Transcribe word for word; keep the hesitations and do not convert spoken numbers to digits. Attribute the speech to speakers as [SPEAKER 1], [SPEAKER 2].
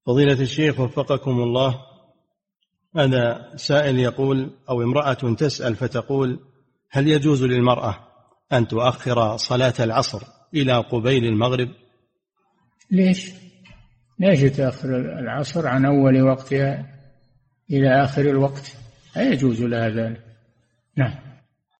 [SPEAKER 1] فضيلة الشيخ وفقكم الله، هذا سائل يقول أو امرأة تسأل فتقول: هل يجوز للمرأة أن تؤخر صلاة العصر إلى قبيل المغرب؟
[SPEAKER 2] ليش؟ ليش تأخر العصر عن أول وقتها إلى آخر الوقت؟ لا يجوز لها ذلك. نعم.